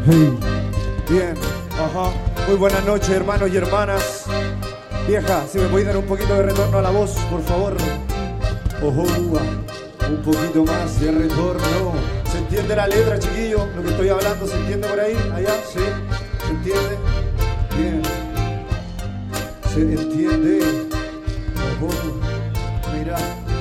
Hey. Bien, ajá. Muy buenas noches, hermanos y hermanas. Vieja, si me podéis dar un poquito de retorno a la voz, por favor. Ojo, un poquito más de retorno. ¿Se entiende la letra, chiquillo? Lo que estoy hablando, ¿se entiende por ahí? ¿Allá? ¿Sí? ¿Se entiende? Bien. ¿Se entiende? Ojo, mira.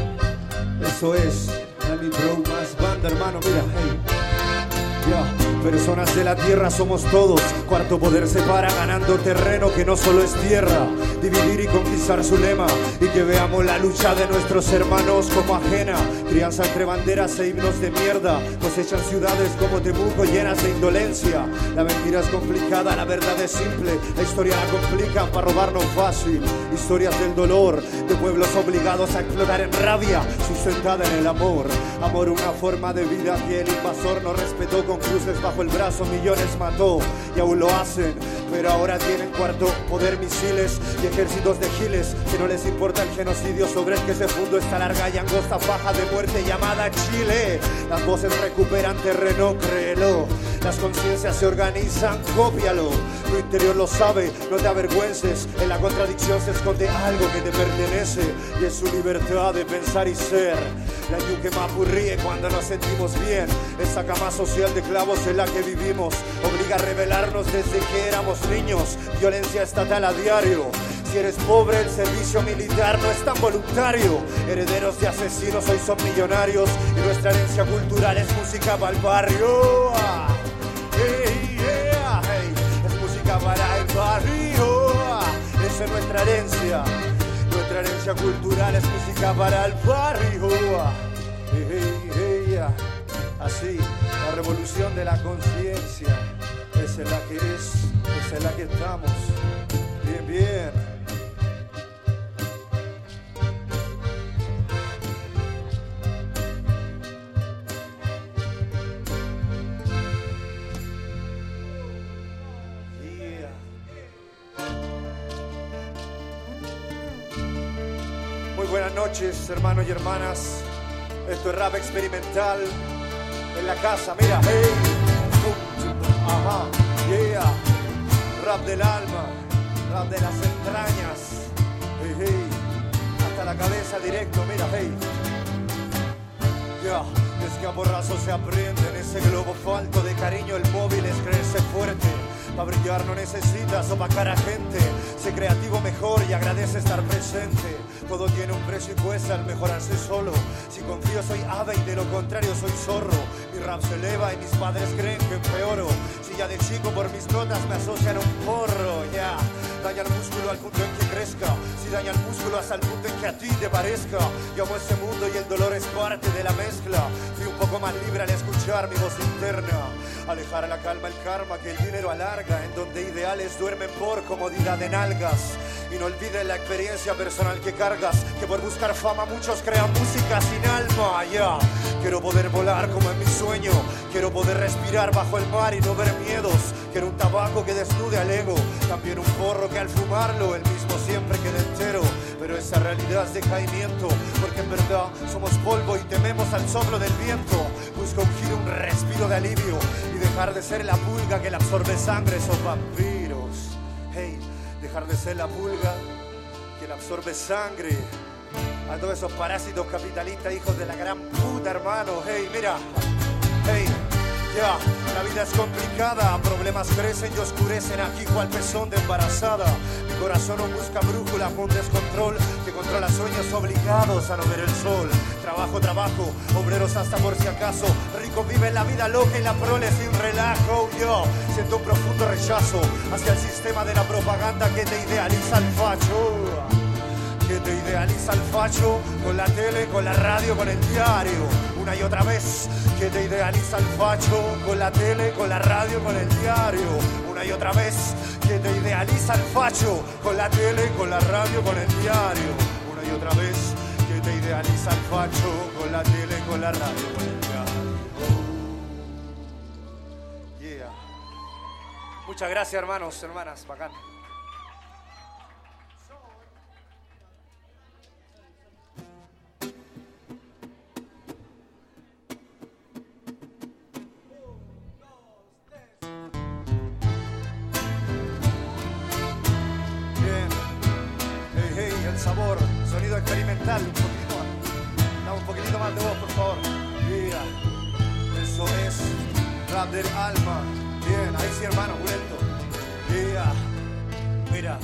Eso es. Dami Bro más banda, hermano, mira, hey. Personas de la tierra somos todos. Cuarto poder separa ganando terreno que no solo es tierra. Dividir y conquistar su lema. Y que veamos la lucha de nuestros hermanos como ajena. Crianza entre banderas e himnos de mierda. Cosechan ciudades como Temuco llenas de indolencia. La mentira es complicada, la verdad es simple. La historia la complican para robarnos fácil. Historias del dolor, de pueblos obligados a explotar en rabia, sustentada en el amor. Amor, una forma de vida que el invasor no respetó. Con cruces bajo el brazo millones mató y aún lo hacen, pero ahora tienen cuarto poder, misiles y ejércitos de giles que no les importa el genocidio sobre el que se fundó esta larga y angosta faja de muerte llamada Chile. Las voces recuperan terreno, créelo. Las conciencias se organizan, cópialo. Tu interior lo sabe, no te avergüences. En la contradicción se esconde algo que te pertenece y es su libertad de pensar y ser. La yuque mapurríe cuando nos sentimos bien. Esa cama social de clavos en la que vivimos obliga a rebelarnos desde que éramos niños. Violencia estatal a diario. Si eres pobre, el servicio militar no es tan voluntario. Herederos de asesinos hoy son millonarios y nuestra herencia cultural es música para el barrio. Hey, yeah, hey. Es música para el barrio. Esa es nuestra herencia. Nuestra herencia cultural es música para el barrio. Hey, hey, hey, yeah. Así, la revolución de la conciencia. Esa es la que es, esa es la que estamos. Bien, bien. Buenas noches, hermanos y hermanas. Esto es rap experimental en la casa. Mira, hey, ajá, yeah. Rap del alma, rap de las entrañas. Hey, hey, hasta la cabeza directo. Mira, hey, yeah. Es que a borrazo se aprende en ese globo falto de cariño. El móvil es creerse fuerte. Para brillar no necesitas opacar a gente. Sé creativo mejor y agradece estar presente. Todo tiene un precio y cuesta al mejorarse solo. Si confío soy ave y de lo contrario soy zorro. Mi rap se eleva y mis padres creen que empeoro. Si ya de chico por mis notas me asocian a un porro, ya. Daña el músculo al punto en que crezca. Si daña el músculo hasta el punto en que a ti te parezca. Yo amo este mundo y el dolor es parte de la mezcla. Fui un poco más libre al escuchar mi voz interna. Alejar a la calma el karma que el dinero alarga. En donde ideales duermen por comodidad de nalgas. Y no olvides la experiencia personal que cargas. Que por buscar fama muchos crean música sin alma, yeah. Quiero poder volar como en mi sueño. Quiero poder respirar bajo el mar y no ver miedos. Quiero un tabaco que desnude al ego. También un porro que al fumarlo el mismo siempre quede entero. Pero esa realidad es decaimiento. Porque en verdad somos polvo y tememos al soplo del viento. Busco un giro, un respiro de alivio. Y dejar de ser la pulga que le absorbe sangre a esos vampiros. Hey, dejar de ser la pulga que le absorbe sangre a todos esos parásitos capitalistas, hijos de la gran puta, hermano. Hey, mira, hey, ya, la vida es complicada, problemas crecen y oscurecen aquí cual pezón de embarazada. Mi corazón no busca brújula con descontrol que controla sueños obligados a no ver el sol. Trabajo, trabajo, obreros hasta por si acaso. Ricos viven la vida loca y la prole sin relajo. Yo siento un profundo rechazo hacia el sistema de la propaganda que te idealiza el facho. Que te idealiza el facho con la tele, con la radio, con el diario. Una y otra vez. Que te idealiza el facho con la tele, con la radio, con el diario. Una y otra vez. Que te idealiza el facho con la tele, con la radio, con el diario. Una y otra vez. Que te idealiza el facho con la tele, con la radio, con el diario. Yeah. Muchas gracias, hermanos, hermanas, bacán. sabor, sonido experimental, un poquito más. Dame un poquitito más de voz, por favor. Yeah. Eso es rap del alma. Bien, ahí sí, hermano, vuelto. Yeah. Mira.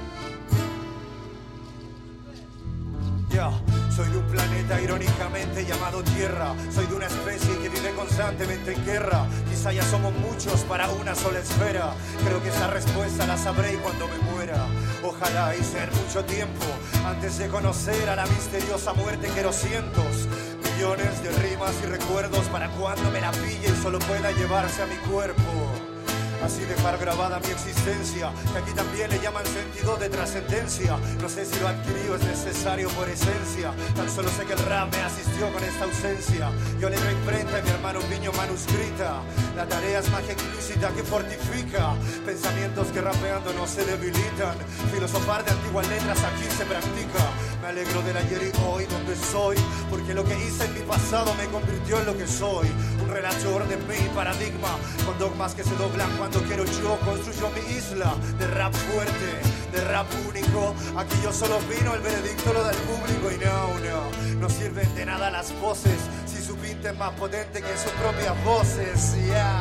Yeah. Soy de un planeta irónicamente llamado Tierra. Soy de una especie que vive constantemente en guerra. Quizá ya somos muchos para una sola esfera. Creo que esa respuesta la sabré cuando me muera. Ojalá y sea mucho tiempo antes de conocer a la misteriosa muerte. Quiero cientos, millones de rimas y recuerdos para cuando me la pille y solo pueda llevarse a mi cuerpo. Así dejar grabada mi existencia, que aquí también le llaman sentido de trascendencia. No sé si lo adquirido es necesario por esencia, tan solo sé que el rap me asistió con esta ausencia. Yo le doy imprenta y mi hermano un niño manuscrita. La tarea es magia explícita que fortifica pensamientos que rapeando no se debilitan. Filosofar de antiguas letras aquí se practica. Me alegro del ayer y hoy donde soy, porque lo que hice en mi pasado me convirtió en lo que soy. Un relator de mi paradigma, con dogmas que se doblan cuando quiero yo. Construyo mi isla de rap fuerte, de rap único. Aquí yo solo opino, el veredicto lo da el público. Y no sirven de nada las voces si su pinta es más potente que sus propias voces. Yeah.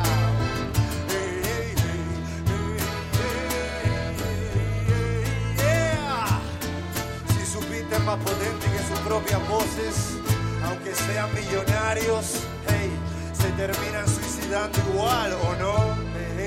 Más potente que sus propias voces, aunque sean millonarios, hey, se terminan suicidando igual, ¿o no?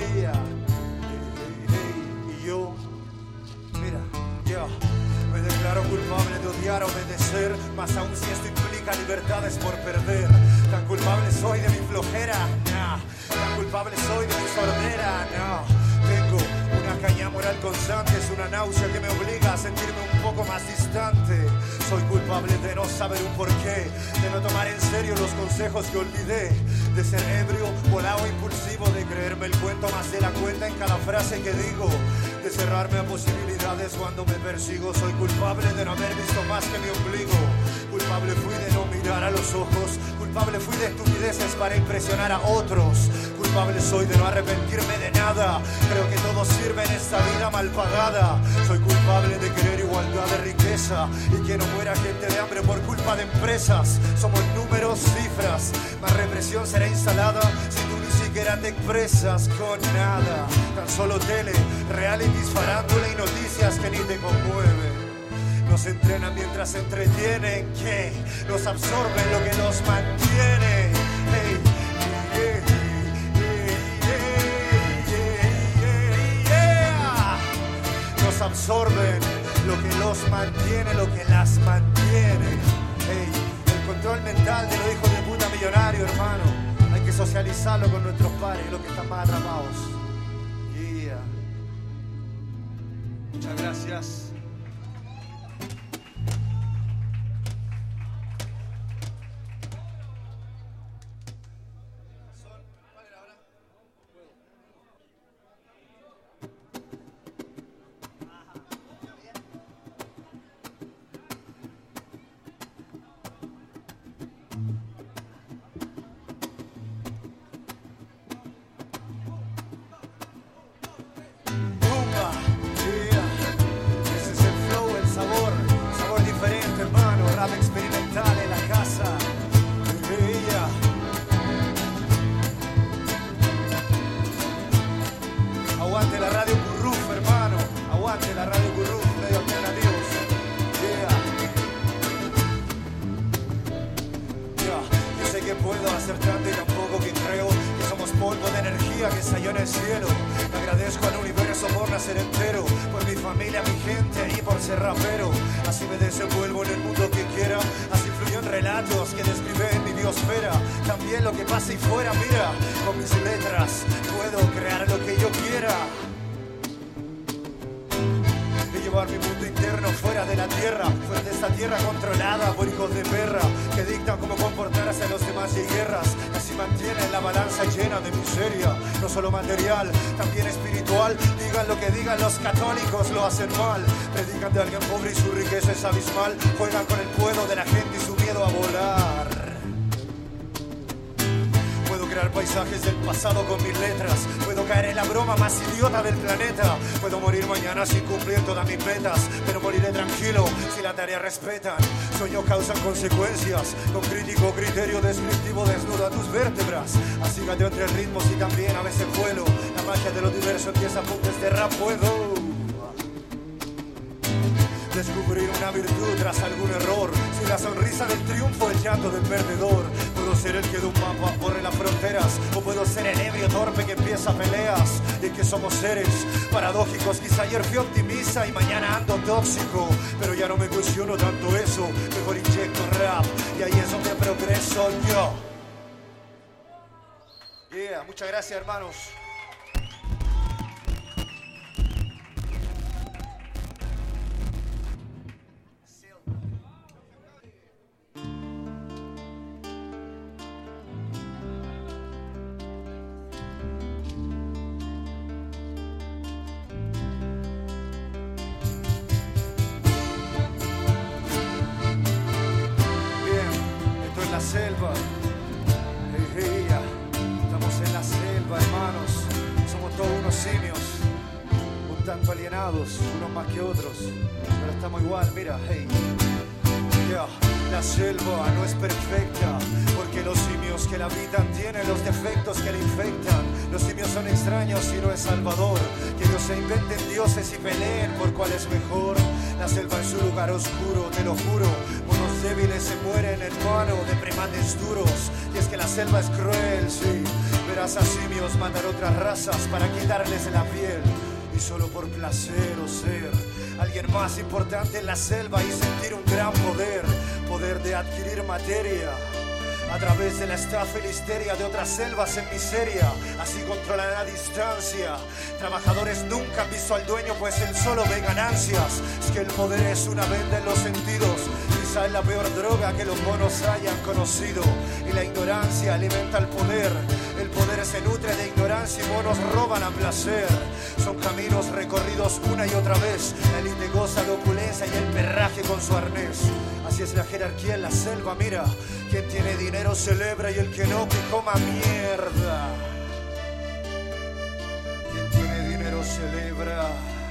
Y yo, mira, yo me declaro culpable de odiar, obedecer, más aún si esto implica libertades por perder. Tan culpable soy de mi flojera, nah. Tan culpable soy de mi sordera, no. Tengo una caña moral constante, es una náusea que me obliga a sentirme un poco más distante. Soy culpable de no saber un porqué, de no tomar en serio los consejos que olvidé, de ser ebrio, volado, impulsivo, de creerme el cuento más de la cuenta en cada frase que digo, de cerrarme a posibilidades cuando me persigo. Soy culpable de no haber visto más que mi ombligo. Culpable fui de no mirar a los ojos. Culpable fui de estupideces para impresionar a otros. Culpable soy de no arrepentirme de nada. Creo que todo sirve en esta vida mal pagada. Soy culpable de querer igualdad de riqueza y que no muera gente de hambre por culpa de empresas. Somos números, cifras. Más represión será instalada si tú ni siquiera te expresas con nada. Tan solo tele, realities, farándula y noticias que ni te conmueven. Nos entrenan mientras se entretienen, que nos absorben lo que nos mantiene. Hey, yeah. Nos absorben lo que los mantiene, lo que las mantiene. Hey, el control mental de los hijos de puta millonario, hermano. Hay que socializarlo con nuestros pares, los que están más atrapados. Yeah. Muchas gracias. También espiritual, digan lo que digan, los católicos lo hacen mal. Predican de alguien pobre y su riqueza es abismal. Juegan con el puedo de la gente y su miedo a volar. Puedo crear paisajes del pasado con mis letras. Puedo caer en la broma más idiota del planeta. Puedo morir mañana sin cumplir todas mis metas, pero moriré tranquilo, la tarea respetan. Sueños causan consecuencias, con crítico criterio descriptivo desnudo a tus vértebras. Así que entre ritmos y también a veces vuelo. La magia de lo diverso empieza a apuntes de rap, puedo descubrir una virtud tras algún error. Si la sonrisa del triunfo, el llanto del perdedor. Puedo ser el que de un mapa borre las fronteras, o puedo ser el ebrio torpe que empieza peleas. Y que somos seres paradójicos. Quizá ayer fui optimista y mañana ando tóxico, pero ya no me cuestiono tanto eso. Mejor inyecto rap y ahí es donde progreso yo. Yeah, muchas gracias, hermanos. Selva, hey, hey, ya. Estamos en la selva, hermanos. Somos todos unos simios, un tanto alienados, unos más que otros, pero estamos igual, mira, hey. Yeah. La selva no es perfecta, porque los simios que la habitan tienen los defectos que le infectan. Los simios son extraños y no es salvador, que ellos se inventen dioses y peleen por cuál es mejor. La selva en su lugar oscuro, te lo juro, unos débiles se mueren en mano de primates duros. Y es que la selva es cruel, sí. Verás a simios matar otras razas para quitarles la piel, y solo por placer o ser alguien más importante en la selva y sentir un gran poder. Poder de adquirir materia a través de la estafa y la histeria de otras selvas en miseria. Así controlan la distancia. Trabajadores nunca han visto al dueño, pues él solo ve ganancias. Es que el poder es una venda en los sentidos. Quizá es la peor droga que los monos hayan conocido. Y la ignorancia alimenta el poder. El poder se nutre de ignorancia y monos roban a placer. Son caminos recorridos una y otra vez. La élite goza de opulencia y el perraje con su arnés. Así es la jerarquía en la selva, mira. Quien tiene dinero celebra y el que no, que coma mierda. Quien tiene dinero celebra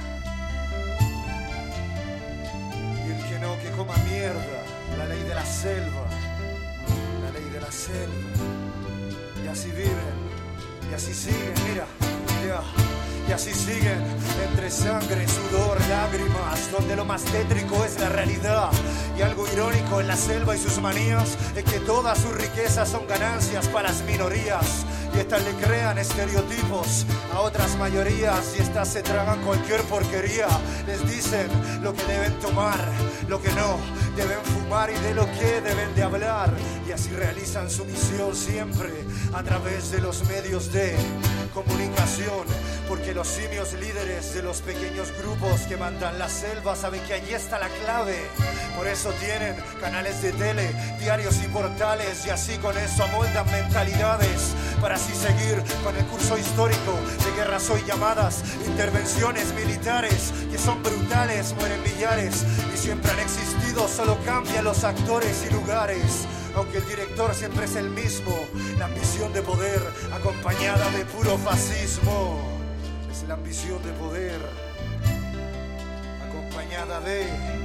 y el que no, que coma mierda. La ley de la selva, la ley de la selva. Y así viven, y así siguen, mira, yeah. Y así siguen, entre sangre, sudor, lágrimas, donde lo más tétrico es la realidad. Y algo irónico en la selva y sus manías es que todas sus riquezas son ganancias para las minorías. Y estas le crean estereotipos a otras mayorías, y estas se tragan cualquier porquería. Les dicen lo que deben tomar, lo que no deben fumar y de lo que deben de hablar. Y así realizan su misión siempre a través de los medios de comunicación. Porque los simios líderes de los pequeños grupos que mandan la selva saben que allí está la clave. Por eso tienen canales de tele, diarios y portales, y así con eso amoldan mentalidades para así seguir con el curso histórico de guerras hoy llamadas intervenciones militares, que son brutales, mueren millares y siempre han existido, solo cambian los actores y lugares. Aunque el director siempre es el mismo, la ambición de poder acompañada de puro fascismo. Es la ambición de poder acompañada de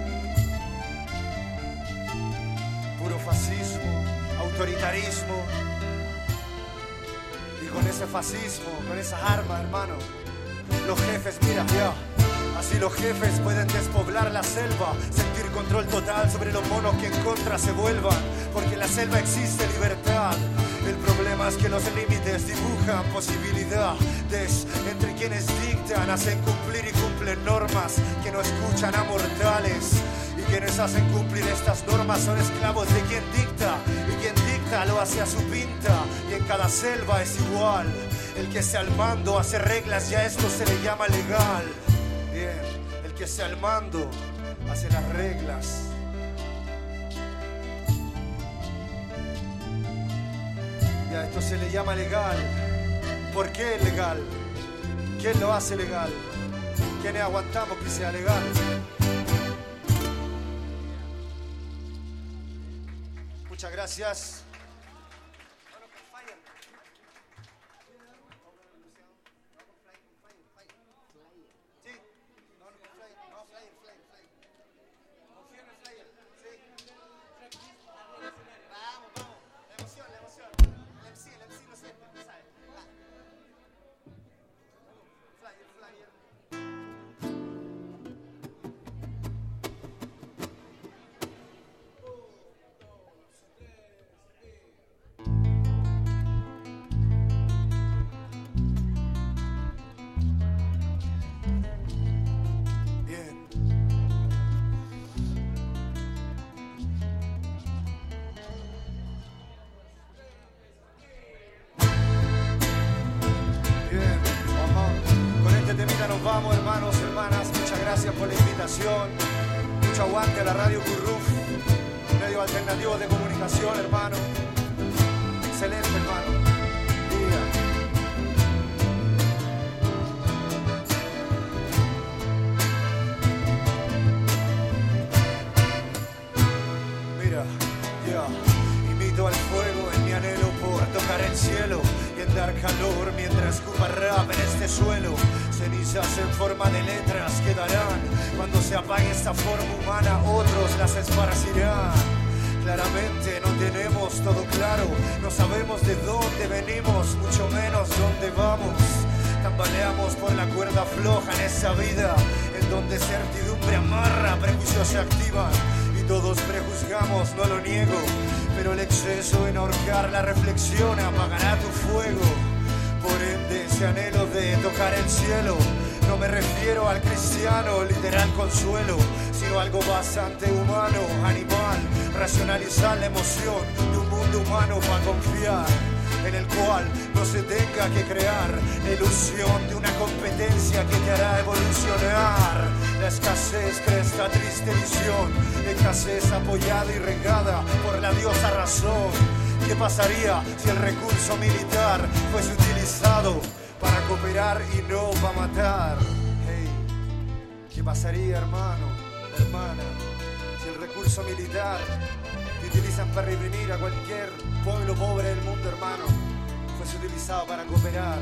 puro fascismo, autoritarismo. Y con ese fascismo, con esa arma, hermano, los jefes, mira, ya. Así los jefes pueden despoblar la selva, sentir control total sobre los monos que en contra se vuelvan, porque en la selva existe libertad. El problema es que los límites dibujan posibilidades entre quienes dictan, hacen cumplir y cumplen normas que no escuchan a mortales. Y quienes hacen cumplir estas normas son esclavos de quien dicta, y quien dicta lo hace a su pinta. Y en cada selva es igual, el que esté al mando hace reglas y a esto se le llama legal. Bien, el que esté al mando hace las reglas. Y a esto se le llama legal. ¿Por qué es legal? ¿Quién lo hace legal? ¿Quiénes aguantamos que sea legal? Muchas gracias. vamos, hermanos, hermanas. Muchas gracias por la invitación. Mucho aguante a la Radio Curruf, medio alternativo de comunicación, hermano. Excelente, hermano. Mira, imito al fuego en mi anhelo por tocar el cielo y en dar calor mientras escupa rap en este suelo. Cenizas en forma de letras quedarán cuando se apague esta forma humana, otros las esparcirán. Claramente no tenemos todo claro, no sabemos de dónde venimos, mucho menos dónde vamos. Tambaleamos por la cuerda floja en esa vida, en donde certidumbre amarra, prejuicios se activan y todos prejuzgamos, no lo niego, pero el exceso en ahorcar la reflexión apagará tu fuego. Por ende, ese anhelo de tocar el cielo, no me refiero al cristiano, literal consuelo, sino algo bastante humano, animal, racionalizar la emoción de un mundo humano para confiar, en el cual no se tenga que crear la ilusión de una competencia que te hará evolucionar. La escasez crea esta triste visión, escasez apoyada y regada por la diosa razón. ¿Qué pasaría si el recurso militar fuese utilizado para cooperar y no para matar? Hey, ¿qué pasaría, hermano, hermana, si el recurso militar que utilizan para reprimir a cualquier pueblo pobre del mundo, hermano, fuese utilizado para cooperar?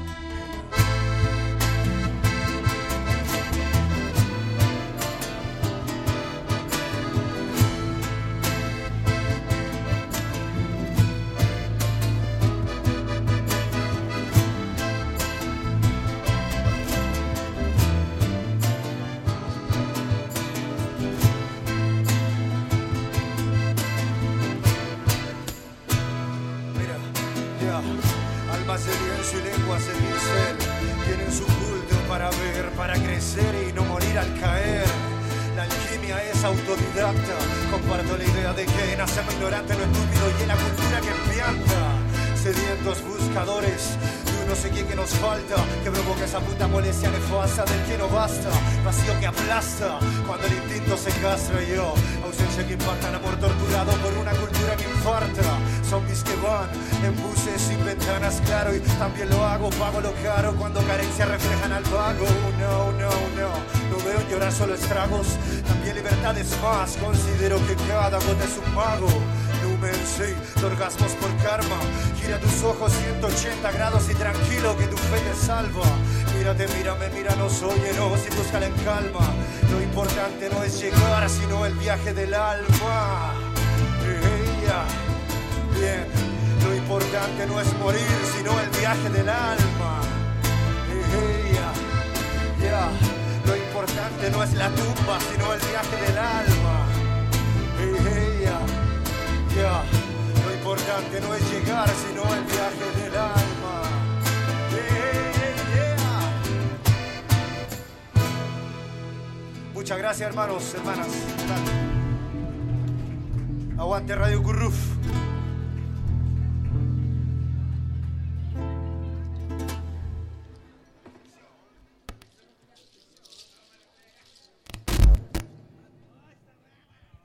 Almas de lienzo y lenguas de pincel tienen su culto para ver, para crecer y no morir al caer. La alquimia es autodidacta. Comparto la idea de que nacemos ignorantes, lo estúpido y en la cultura que empianta. Sedientos buscadores de un no sé qué que nos falta, que provoca esa puta molestia nefasta del que no basta. Vacío que aplasta cuando el instinto se castra y yo. Ausencia que impacta, amor torturado por una cultura que infarta. Zombies que van en buses sin ventanas, claro, y también lo hago, pago lo caro cuando carencias reflejan al vago. No veo llorar solo estragos, también libertad es más, considero que cada gota es un mago. Lumen, sí, de orgasmos por karma, gira tus ojos 180 grados y tranquilo que tu fe te salva. Mírate, mírame, míranos, óyenos y búscala en calma. Lo importante no es llegar, sino el viaje del alma. Bien, lo importante no es morir, sino el viaje del alma. Lo importante no es la tumba, sino el viaje del alma. Lo importante no es llegar, sino el viaje del alma. Muchas gracias, hermanos, hermanas. Aguante Radio Curruf.